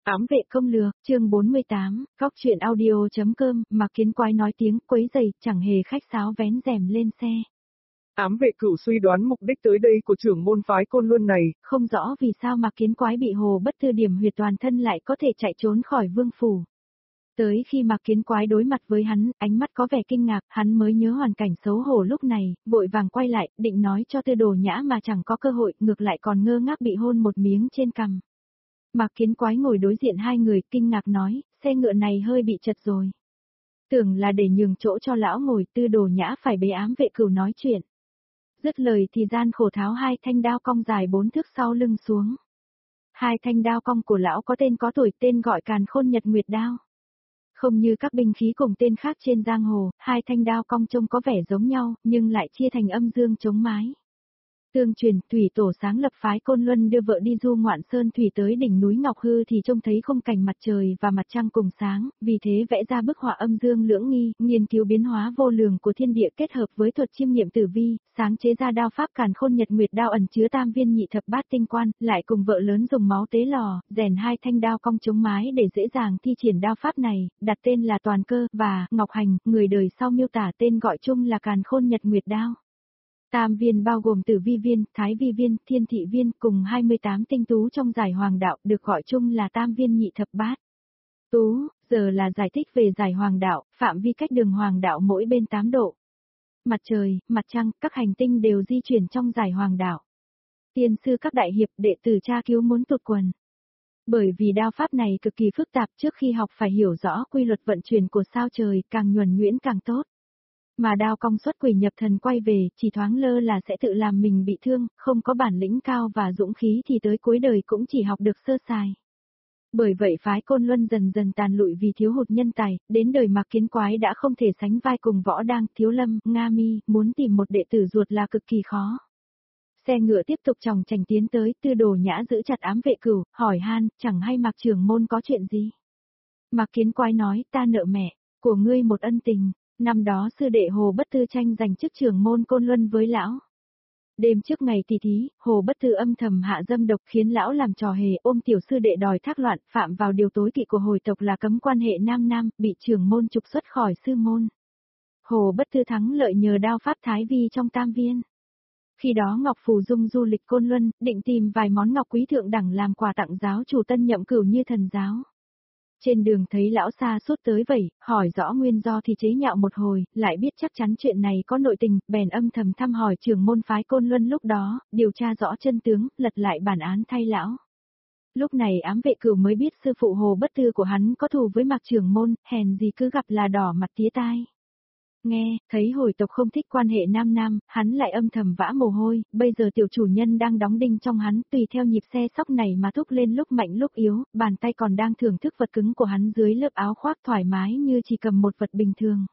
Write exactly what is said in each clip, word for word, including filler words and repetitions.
Ám vệ công lừa, chương bốn mươi tám, góc truyện audio.com, Mạc Kiến Quái nói tiếng quấy giày, chẳng hề khách sáo vén rèm lên xe. Ám vệ cửu suy đoán mục đích tới đây của trưởng môn phái Côn Luân này. Không rõ vì sao Mạc Kiến Quái bị Hồ Bất Thư điểm huyệt toàn thân lại có thể chạy trốn khỏi vương phủ. Tới khi Mạc Kiến Quái đối mặt với hắn, ánh mắt có vẻ kinh ngạc, hắn mới nhớ hoàn cảnh xấu hổ lúc này, vội vàng quay lại, định nói cho Tư Đồ Nhã mà chẳng có cơ hội, ngược lại còn ngơ ngác bị hôn một miếng trên cằm. Mạc Kiến Quái ngồi đối diện hai người, kinh ngạc nói, xe ngựa này hơi bị chật rồi. Tưởng là để nhường chỗ cho lão ngồi, Tư Đồ Nhã phải bế ám vệ cửu nói chuyện. Dứt lời thì gian khổ tháo hai thanh đao cong dài bốn thước sau lưng xuống. Hai thanh đao cong của lão có tên có tuổi, tên gọi Càn Khôn Nhật Nguyệt đao. Không như các binh khí cùng tên khác trên giang hồ, hai thanh đao cong trông có vẻ giống nhau, nhưng lại chia thành âm dương chống mái. Tương truyền, thủy tổ sáng lập phái Côn Luân đưa vợ đi du ngoạn sơn thủy tới đỉnh núi Ngọc Hư thì trông thấy khung cảnh mặt trời và mặt trăng cùng sáng, vì thế vẽ ra bức họa âm dương lưỡng nghi, nghiên cứu biến hóa vô lường của thiên địa kết hợp với thuật chiêm nghiệm tử vi, sáng chế ra đao pháp Càn Khôn Nhật Nguyệt đao ẩn chứa tam viên nhị thập bát tinh quan, lại cùng vợ lớn dùng máu tế lò, rèn hai thanh đao cong chống mái để dễ dàng thi triển đao pháp này, đặt tên là Toàn Cơ và Ngọc Hành, người đời sau miêu tả tên gọi chung là Càn Khôn Nhật Nguyệt đao. Tam viên bao gồm tử vi viên, thái vi viên, thiên thị viên cùng hai mươi tám tinh tú trong giải hoàng đạo được gọi chung là tam viên nhị thập bát. Tú, giờ là giải thích về giải hoàng đạo, phạm vi cách đường hoàng đạo mỗi bên tám độ. Mặt trời, mặt trăng, các hành tinh đều di chuyển trong giải hoàng đạo. Tiên sư các đại hiệp đệ tử tra cứu muốn tụt quần. Bởi vì đao pháp này cực kỳ phức tạp, trước khi học phải hiểu rõ quy luật vận chuyển của sao trời, càng nhuần nhuyễn càng tốt. Mà đao cong xuất quỷ nhập thần quay về, chỉ thoáng lơ là sẽ tự làm mình bị thương, không có bản lĩnh cao và dũng khí thì tới cuối đời cũng chỉ học được sơ sài. Bởi vậy phái Côn Luân dần dần tàn lụi vì thiếu hụt nhân tài, đến đời Mạc Kiến Quái đã không thể sánh vai cùng Võ Đang, Thiếu Lâm, Nga Mi, muốn tìm một đệ tử ruột là cực kỳ khó. Xe ngựa tiếp tục chòng chành tiến tới, Tư Đồ Nhã giữ chặt ám vệ cửu, hỏi han, chẳng hay Mạc trưởng môn có chuyện gì? Mạc Kiến Quái nói, ta nợ mẹ của ngươi một ân tình. Năm đó sư đệ Hồ Bất Thư tranh giành chức trưởng môn Côn Luân với lão. Đêm trước ngày tỷ thí, Hồ Bất Thư âm thầm hạ dâm độc khiến lão làm trò hề, ôm tiểu sư đệ đòi thác loạn, phạm vào điều tối kỵ của hồi tộc là cấm quan hệ nam nam, bị trưởng môn trục xuất khỏi sư môn. Hồ Bất Thư thắng lợi nhờ đao pháp thái vi trong tam viên. Khi đó Ngọc Phù Dung du lịch Côn Luân, định tìm vài món ngọc quý thượng đẳng làm quà tặng giáo chủ tân nhậm cửu như thần giáo. Trên đường thấy lão xa suốt tới vậy, hỏi rõ nguyên do thì chế nhạo một hồi, lại biết chắc chắn chuyện này có nội tình, bèn âm thầm thăm hỏi trưởng môn phái Côn Luân lúc đó, điều tra rõ chân tướng, lật lại bản án thay lão. Lúc này ám vệ cửu mới biết sư phụ Hồ Bất Thư của hắn có thù với Mạc trưởng môn, hèn gì cứ gặp là đỏ mặt tía tai. Nghe, thấy hồi tộc không thích quan hệ nam nam, hắn lại âm thầm vã mồ hôi, bây giờ tiểu chủ nhân đang đóng đinh trong hắn, tùy theo nhịp xe sóc này mà thúc lên lúc mạnh lúc yếu, bàn tay còn đang thưởng thức vật cứng của hắn dưới lớp áo khoác thoải mái như chỉ cầm một vật bình thường.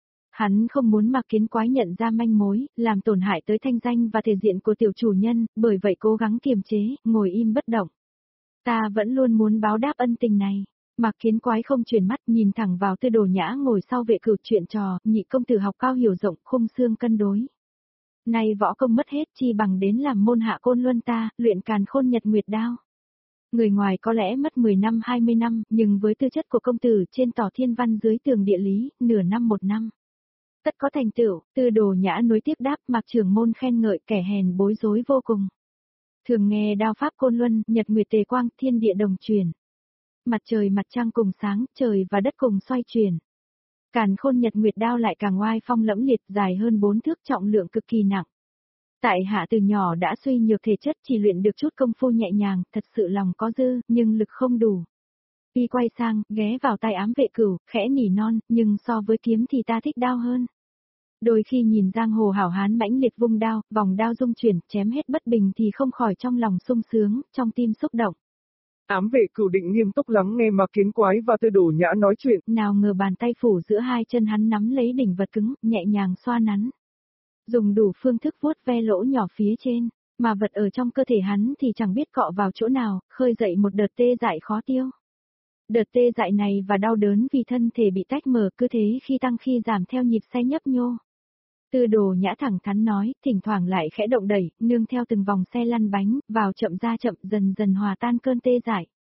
Hắn không muốn Mạc Kiến Quái nhận ra manh mối, làm tổn hại tới thanh danh và thể diện của tiểu chủ nhân, bởi vậy cố gắng kiềm chế, ngồi im bất động. Ta vẫn luôn muốn báo đáp ân tình này. Mạc Kiến Quái không chuyển mắt nhìn thẳng vào Tư Đồ Nhã ngồi sau vệ cửu chuyện trò, nhị công tử học cao hiểu rộng, khung xương cân đối. Nay võ công mất hết chi bằng đến làm môn hạ Côn Luân ta, luyện Càn Khôn Nhật Nguyệt đao. Người ngoài có lẽ mất mười năm hai mươi năm, nhưng với tư chất của công tử trên tỏ thiên văn dưới tường địa lý, nửa năm một năm. Tất có thành tựu, Tư Đồ Nhã nối tiếp đáp Mạc trưởng môn khen ngợi, kẻ hèn bối rối vô cùng. Thường nghe đao pháp Côn Luân, Nhật Nguyệt tề quang, thiên địa đồng truyền. Mặt trời mặt trăng cùng sáng, trời và đất cùng xoay chuyển. Càn Khôn Nhật Nguyệt đao lại càng oai phong lẫm liệt, dài hơn bốn thước, trọng lượng cực kỳ nặng. Tại hạ từ nhỏ đã suy nhược thể chất, chỉ luyện được chút công phu nhẹ nhàng, thật sự lòng có dư, nhưng lực không đủ. Y quay sang, ghé vào tay ám vệ cửu, khẽ nỉ non, nhưng so với kiếm thì ta thích đao hơn. Đôi khi nhìn giang hồ hảo hán mãnh liệt vung đao, vòng đao dung chuyển, chém hết bất bình thì không khỏi trong lòng sung sướng, trong tim xúc động. Ám vệ cửu định nghiêm túc lắng nghe Mạc Kiến Quái và Tư Đồ Nhã nói chuyện. Nào ngờ bàn tay phủ giữa hai chân hắn nắm lấy đỉnh vật cứng, nhẹ nhàng xoa nắn. Dùng đủ phương thức vuốt ve lỗ nhỏ phía trên, mà vật ở trong cơ thể hắn thì chẳng biết cọ vào chỗ nào, khơi dậy một đợt tê dại khó tiêu. Đợt tê dại này và đau đớn vì thân thể bị tách mở cứ thế khi tăng khi giảm theo nhịp xe nhấp nhô. Tư Đồ Nhã thẳng thắn nói, thỉnh thoảng lại khẽ động đẩy, nương theo từng vòng xe lăn bánh, vào chậm ra chậm dần dần hòa tan cơn tê dại.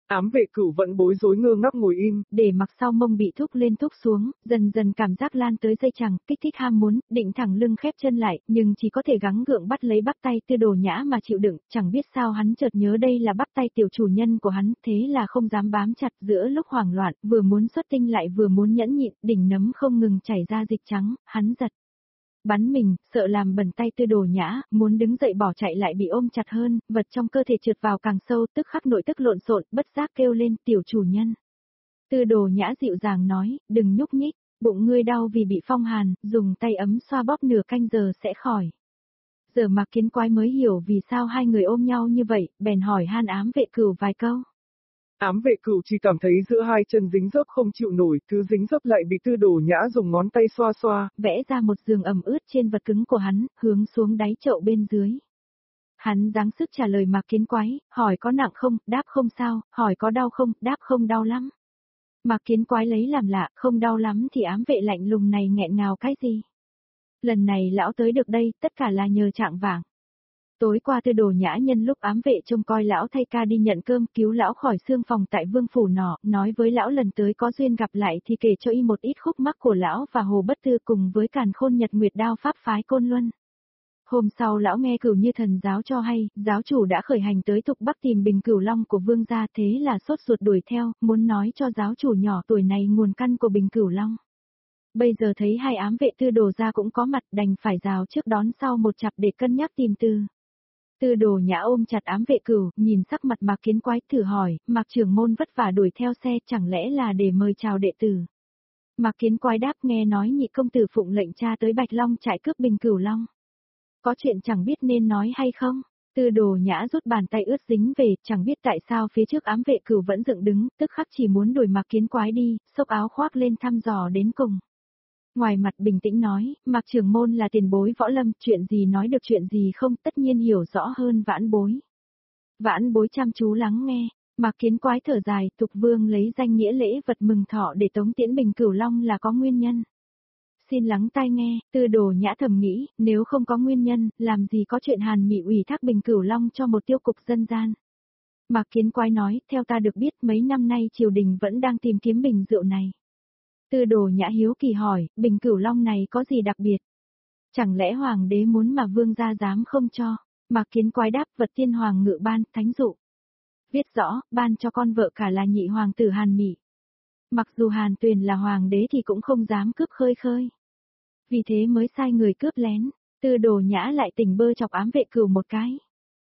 Ám vệ cửu vẫn bối rối ngơ ngác ngồi im. Để mặc sau mông bị thúc lên thúc xuống, dần dần cảm giác lan tới dây chằng, kích thích ham muốn, định thẳng lưng khép chân lại, nhưng chỉ có thể gắng gượng bắt lấy bắp tay Tư Đồ Nhã mà chịu đựng, chẳng biết sao hắn chợt nhớ đây là bắp tay tiểu chủ nhân của hắn, thế là không dám bám chặt, giữa lúc hoảng loạn, vừa muốn xuất tinh lại vừa muốn nhẫn nhịn, đỉnh nấm không ngừng chảy ra dịch trắng, hắn giật bắn mình, sợ làm bẩn tay Tư Đồ Nhã, muốn đứng dậy bỏ chạy lại bị ôm chặt hơn, vật trong cơ thể trượt vào càng sâu, tức khắc nội tức lộn xộn, bất giác kêu lên, tiểu chủ nhân. Tư Đồ Nhã dịu dàng nói, đừng nhúc nhích, bụng ngươi đau vì bị phong hàn, dùng tay ấm xoa bóp nửa canh giờ sẽ khỏi. Giờ Mạc Kiến Quái mới hiểu vì sao hai người ôm nhau như vậy, bèn hỏi han ám vệ cửu vài câu. Ám vệ cửu chỉ cảm thấy giữa hai chân dính dấp không chịu nổi, thứ dính dấp lại bị Tư Đồ Nhã dùng ngón tay xoa xoa, vẽ ra một giường ẩm ướt trên vật cứng của hắn, hướng xuống đáy chậu bên dưới. Hắn giáng sức trả lời Mạc Kiến Quái, hỏi có nặng không, đáp không sao, hỏi có đau không, đáp không đau lắm. Mạc Kiến Quái lấy làm lạ, không đau lắm thì ám vệ lạnh lùng này nghẹn ngào cái gì. Lần này lão tới được đây, tất cả là nhờ Trạng Vàng. Tối qua Tư Đồ Nhã nhân lúc ám vệ trông coi lão thay ca đi nhận cơm, cứu lão khỏi xương phòng tại Vương phủ nọ, nói với lão lần tới có duyên gặp lại thì kể cho y một ít khúc mắc của lão và Hồ Bất Tư cùng với Càn Khôn Nhật Nguyệt Đao pháp phái Côn Luân. Hôm sau lão nghe Cửu Như Thần giáo cho hay, giáo chủ đã khởi hành tới Thục Bắc tìm Bình Cửu Long của Vương gia, thế là sốt ruột đuổi theo, muốn nói cho giáo chủ nhỏ tuổi này nguồn căn của Bình Cửu Long. Bây giờ thấy hai ám vệ Tư Đồ gia cũng có mặt, đành phải rào trước đón sau một chặp để cân nhắc tìm từ. Tư Đồ Nhã ôm chặt ám vệ cửu, nhìn sắc mặt Mạc Kiến Quái thử hỏi, Mạc trưởng môn vất vả đuổi theo xe chẳng lẽ là để mời chào đệ tử. Mạc Kiến Quái đáp, nghe nói nhị công tử phụng lệnh cha tới Bạch Long trại cướp Bình Cửu Long. Có chuyện chẳng biết nên nói hay không? Tư Đồ Nhã rút bàn tay ướt dính về, chẳng biết tại sao phía trước ám vệ cửu vẫn dựng đứng, tức khắc chỉ muốn đuổi Mạc Kiến Quái đi, xốc áo khoác lên thăm dò đến cùng. Ngoài mặt bình tĩnh nói, Mạc trưởng môn là tiền bối võ lâm, chuyện gì nói được chuyện gì không, tất nhiên hiểu rõ hơn vãn bối. Vãn bối chăm chú lắng nghe, Mạc Kiến Quái thở dài, Tục Vương lấy danh nghĩa lễ vật mừng thọ để tống tiễn Bình Cửu Long là có nguyên nhân. Xin lắng tai nghe, Tư Đồ Nhã thầm nghĩ, nếu không có nguyên nhân, làm gì có chuyện Hàn Mị ủy thác Bình Cửu Long cho một tiêu cục dân gian. Mạc Kiến Quái nói, theo ta được biết mấy năm nay triều đình vẫn đang tìm kiếm bình rượu này. Tư Đồ Nhã hiếu kỳ hỏi, Bình Cửu Long này có gì đặc biệt? Chẳng lẽ hoàng đế muốn mà vương gia dám không cho? Mạc Kiến Quái đáp, vật tiên hoàng ngự ban, thánh dụ. Viết rõ, ban cho con vợ cả là nhị hoàng tử Hàn Mị. Mặc dù Hàn Tuyền là hoàng đế thì cũng không dám cướp khơi khơi. Vì thế mới sai người cướp lén. Tư Đồ Nhã lại tỉnh bơ chọc ám vệ cửu một cái.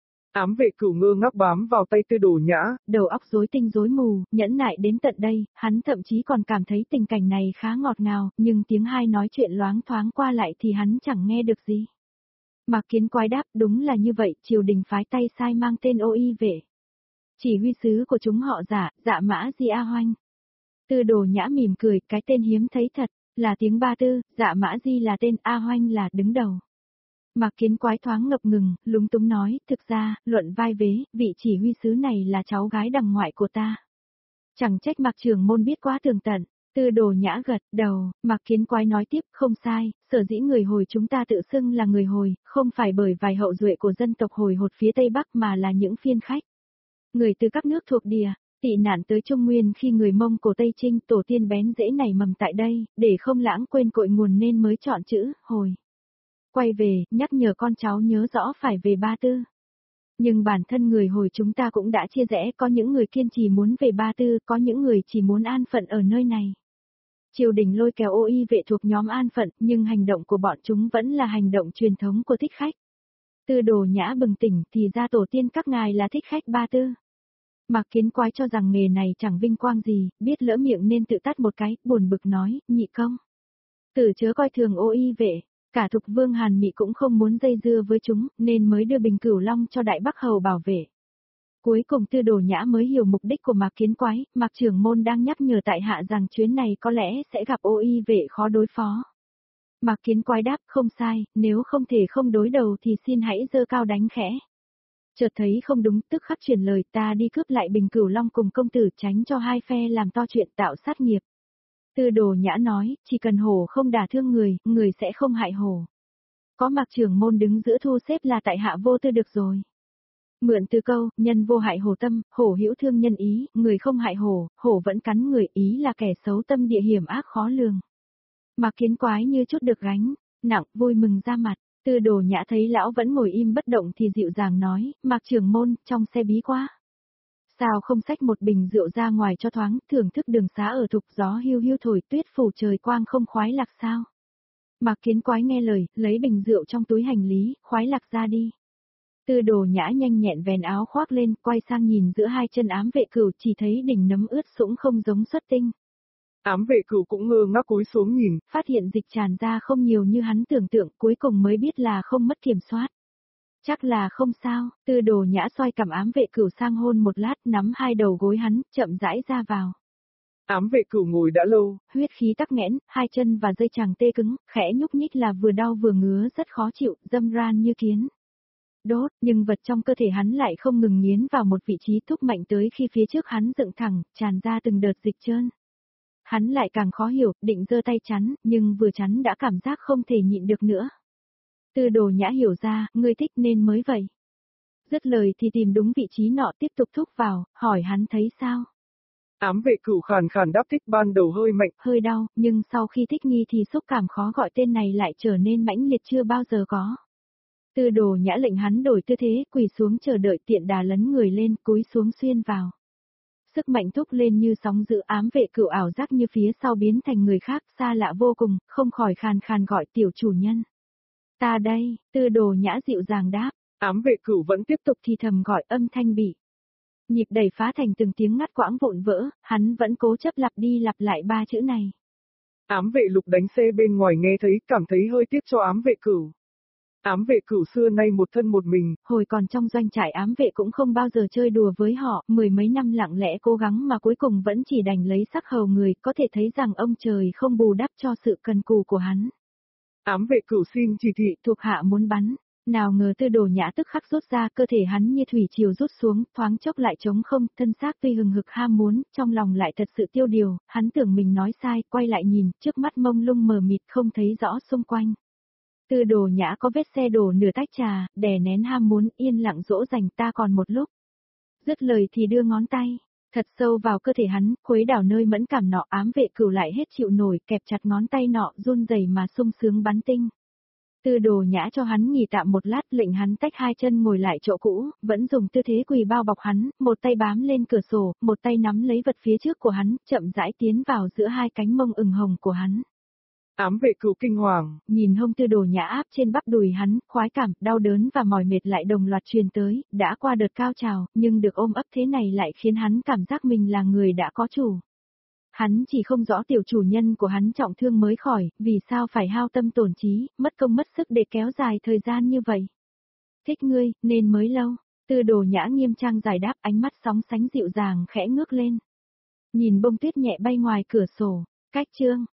Ám vệ cửu ngơ ngác bám vào tay Tư Đồ Nhã, đầu óc rối tinh rối mù, nhẫn nại đến tận đây, hắn thậm chí còn cảm thấy tình cảnh này khá ngọt ngào, nhưng tiếng hai nói chuyện loáng thoáng qua lại thì hắn chẳng nghe được gì. Mạc Kiến Quái đáp, đúng là như vậy, triều đình phái tay sai mang tên ô y vệ. Chỉ huy sứ của chúng họ giả, Dạ Mã Di A Hoanh. Tư Đồ Nhã mỉm cười, cái tên hiếm thấy thật, là tiếng Ba Tư, Dạ Mã Di là tên, A Hoanh là đứng đầu. Mạc Kiến Quái thoáng ngập ngừng, lúng túng nói, thực ra, luận vai vế, vị chỉ huy sứ này là cháu gái đằng ngoại của ta. Chẳng trách Mạc trưởng môn biết quá tường tận. Tư Đồ Nhã gật đầu, Mạc Kiến Quái nói tiếp, không sai, sở dĩ người Hồi chúng ta tự xưng là người Hồi, không phải bởi vài hậu duệ của dân tộc Hồi hột phía Tây Bắc mà là những phiên khách. Người từ các nước thuộc địa, tị nạn tới Trung Nguyên khi người Mông Cổ Tây Trinh tổ tiên bén rễ nảy mầm tại đây, để không lãng quên cội nguồn nên mới chọn chữ, Hồi. Quay về, nhắc nhở con cháu nhớ rõ phải về Ba Tư. Nhưng bản thân người Hồi chúng ta cũng đã chia rẽ, có những người kiên trì muốn về Ba Tư, có những người chỉ muốn an phận ở nơi này. Triều đình lôi kéo ô y vệ thuộc nhóm an phận, nhưng hành động của bọn chúng vẫn là hành động truyền thống của thích khách. Tư Đồ Nhã bừng tỉnh, thì ra tổ tiên các ngài là thích khách Ba Tư. Mạc Kiến Quái cho rằng nghề này chẳng vinh quang gì, biết lỡ miệng nên tự tát một cái, buồn bực nói, nhị công. Tử chớ coi thường ô y vệ. Cả Thục Vương Hàn Mị cũng không muốn dây dưa với chúng, nên mới đưa Bình Cửu Long cho Đại Bắc Hầu bảo vệ. Cuối cùng Tư Đồ Nhã mới hiểu mục đích của Mạc Kiến Quái, Mạc trưởng môn đang nhắc nhở tại hạ rằng chuyến này có lẽ sẽ gặp ô y vệ khó đối phó. Mạc Kiến Quái đáp, không sai, nếu không thể không đối đầu thì xin hãy giơ cao đánh khẽ. Chợt thấy không đúng, tức khắc chuyển lời, ta đi cướp lại Bình Cửu Long cùng công tử, tránh cho hai phe làm to chuyện tạo sát nghiệp. Tư Đồ Nhã nói, chỉ cần hổ không đả thương người, người sẽ không hại hổ. Có Mạc trưởng môn đứng giữa thu xếp là tại hạ vô tư được rồi. Mượn từ câu, nhân vô hại hổ tâm, hổ hữu thương nhân ý, người không hại hổ, hổ vẫn cắn người, ý là kẻ xấu tâm địa hiểm ác khó lường. Mạc Kiến Quái như chút được gánh nặng, vui mừng ra mặt. Tư Đồ Nhã thấy lão vẫn ngồi im bất động thì dịu dàng nói, Mạc trưởng môn, trong xe bí quá. Sao không xách một bình rượu ra ngoài cho thoáng, thưởng thức đường xá ở thục, gió hiu hiu thổi, tuyết phủ trời quang không khoái lạc sao. Mạc Kiến Quái nghe lời, lấy bình rượu trong túi hành lý, khoái lạc ra đi. Tư Đồ Nhã nhanh nhẹn vén áo khoác lên, quay sang nhìn giữa hai chân ám vệ cửu, chỉ thấy đỉnh nấm ướt sũng không giống xuất tinh. Ám vệ cửu cũng ngơ ngác cúi xuống nhìn, phát hiện dịch tràn ra không nhiều như hắn tưởng tượng, cuối cùng mới biết là không mất kiểm soát. Chắc là không sao, Tư Đồ Nhã xoay cằm ám vệ cửu sang hôn một lát, nắm hai đầu gối hắn, chậm rãi ra vào. Ám vệ cửu ngồi đã lâu, huyết khí tắc nghẽn, hai chân và dây chằng tê cứng, khẽ nhúc nhích là vừa đau vừa ngứa rất khó chịu, dâm ran như kiến. Đốt, nhưng vật trong cơ thể hắn lại không ngừng nghiến vào một vị trí, thúc mạnh tới khi phía trước hắn dựng thẳng, tràn ra từng đợt dịch trơn. Hắn lại càng khó hiểu, định giơ tay chắn, nhưng vừa chắn đã cảm giác không thể nhịn được nữa. Tư Đồ Nhã hiểu ra, ngươi thích nên mới vậy. Dứt lời thì tìm đúng vị trí nọ tiếp tục thúc vào, hỏi hắn thấy sao. Ám vệ cửu khàn khàn đáp, thích ban đầu hơi mạnh, hơi đau, nhưng sau khi thích nghi thì xúc cảm khó gọi tên này lại trở nên mãnh liệt chưa bao giờ có. Tư Đồ Nhã lệnh hắn đổi tư thế, quỳ xuống chờ đợi, tiện đà lấn người lên, cúi xuống xuyên vào. Sức mạnh thúc lên như sóng dữ, ám vệ cửu ảo giác như phía sau biến thành người khác, xa lạ vô cùng, không khỏi khàn khàn gọi tiểu chủ nhân. Ta đây, Tư Đồ Nhã dịu dàng đáp. Ám vệ cửu vẫn tiếp tục thì thầm gọi, âm thanh bị. Nhịp đẩy phá thành từng tiếng ngắt quãng vụn vỡ, hắn vẫn cố chấp lặp đi lặp lại ba chữ này. Ám vệ Lục đánh xe bên ngoài nghe thấy, cảm thấy hơi tiếc cho ám vệ cửu. Ám vệ cửu xưa nay một thân một mình, hồi còn trong doanh trại ám vệ cũng không bao giờ chơi đùa với họ, mười mấy năm lặng lẽ cố gắng mà cuối cùng vẫn chỉ đành lấy sắc hầu người, có thể thấy rằng ông trời không bù đắp cho sự cần cù của hắn. Ám vệ cửu xin chỉ thị, thuộc hạ muốn bắn. Nào ngờ Tư Đồ Nhã tức khắc rút ra, cơ thể hắn như thủy triều rút xuống, thoáng chốc lại trống không, thân xác tuy hừng hực ham muốn, trong lòng lại thật sự tiêu điều, hắn tưởng mình nói sai, quay lại nhìn, trước mắt mông lung mờ mịt không thấy rõ xung quanh. Tư Đồ Nhã có vết xe đổ nửa tách trà, đè nén ham muốn, yên lặng dỗ dành ta còn một lúc. Dứt lời thì đưa ngón tay, thật sâu vào cơ thể hắn, khuấy đảo nơi mẫn cảm nọ, ám vệ cửu lại hết chịu nổi, kẹp chặt ngón tay nọ, run rẩy mà sung sướng bắn tinh. Tư Đồ Nhã cho hắn nghỉ tạm một lát, lệnh hắn tách hai chân ngồi lại chỗ cũ, vẫn dùng tư thế quỳ bao bọc hắn, một tay bám lên cửa sổ, một tay nắm lấy vật phía trước của hắn, chậm rãi tiến vào giữa hai cánh mông ửng hồng của hắn. Ám vệ cửu kinh hoàng, nhìn hông Tư Đồ Nhã áp trên bắp đùi hắn, khoái cảm, đau đớn và mỏi mệt lại đồng loạt truyền tới, đã qua đợt cao trào, nhưng được ôm ấp thế này lại khiến hắn cảm giác mình là người đã có chủ. Hắn chỉ không rõ tiểu chủ nhân của hắn trọng thương mới khỏi, vì sao phải hao tâm tổn trí, mất công mất sức để kéo dài thời gian như vậy. Thích ngươi, nên mới lâu. Tư Đồ Nhã nghiêm trang giải đáp, ánh mắt sóng sánh dịu dàng khẽ ngước lên. Nhìn bông tuyết nhẹ bay ngoài cửa sổ, cách chương.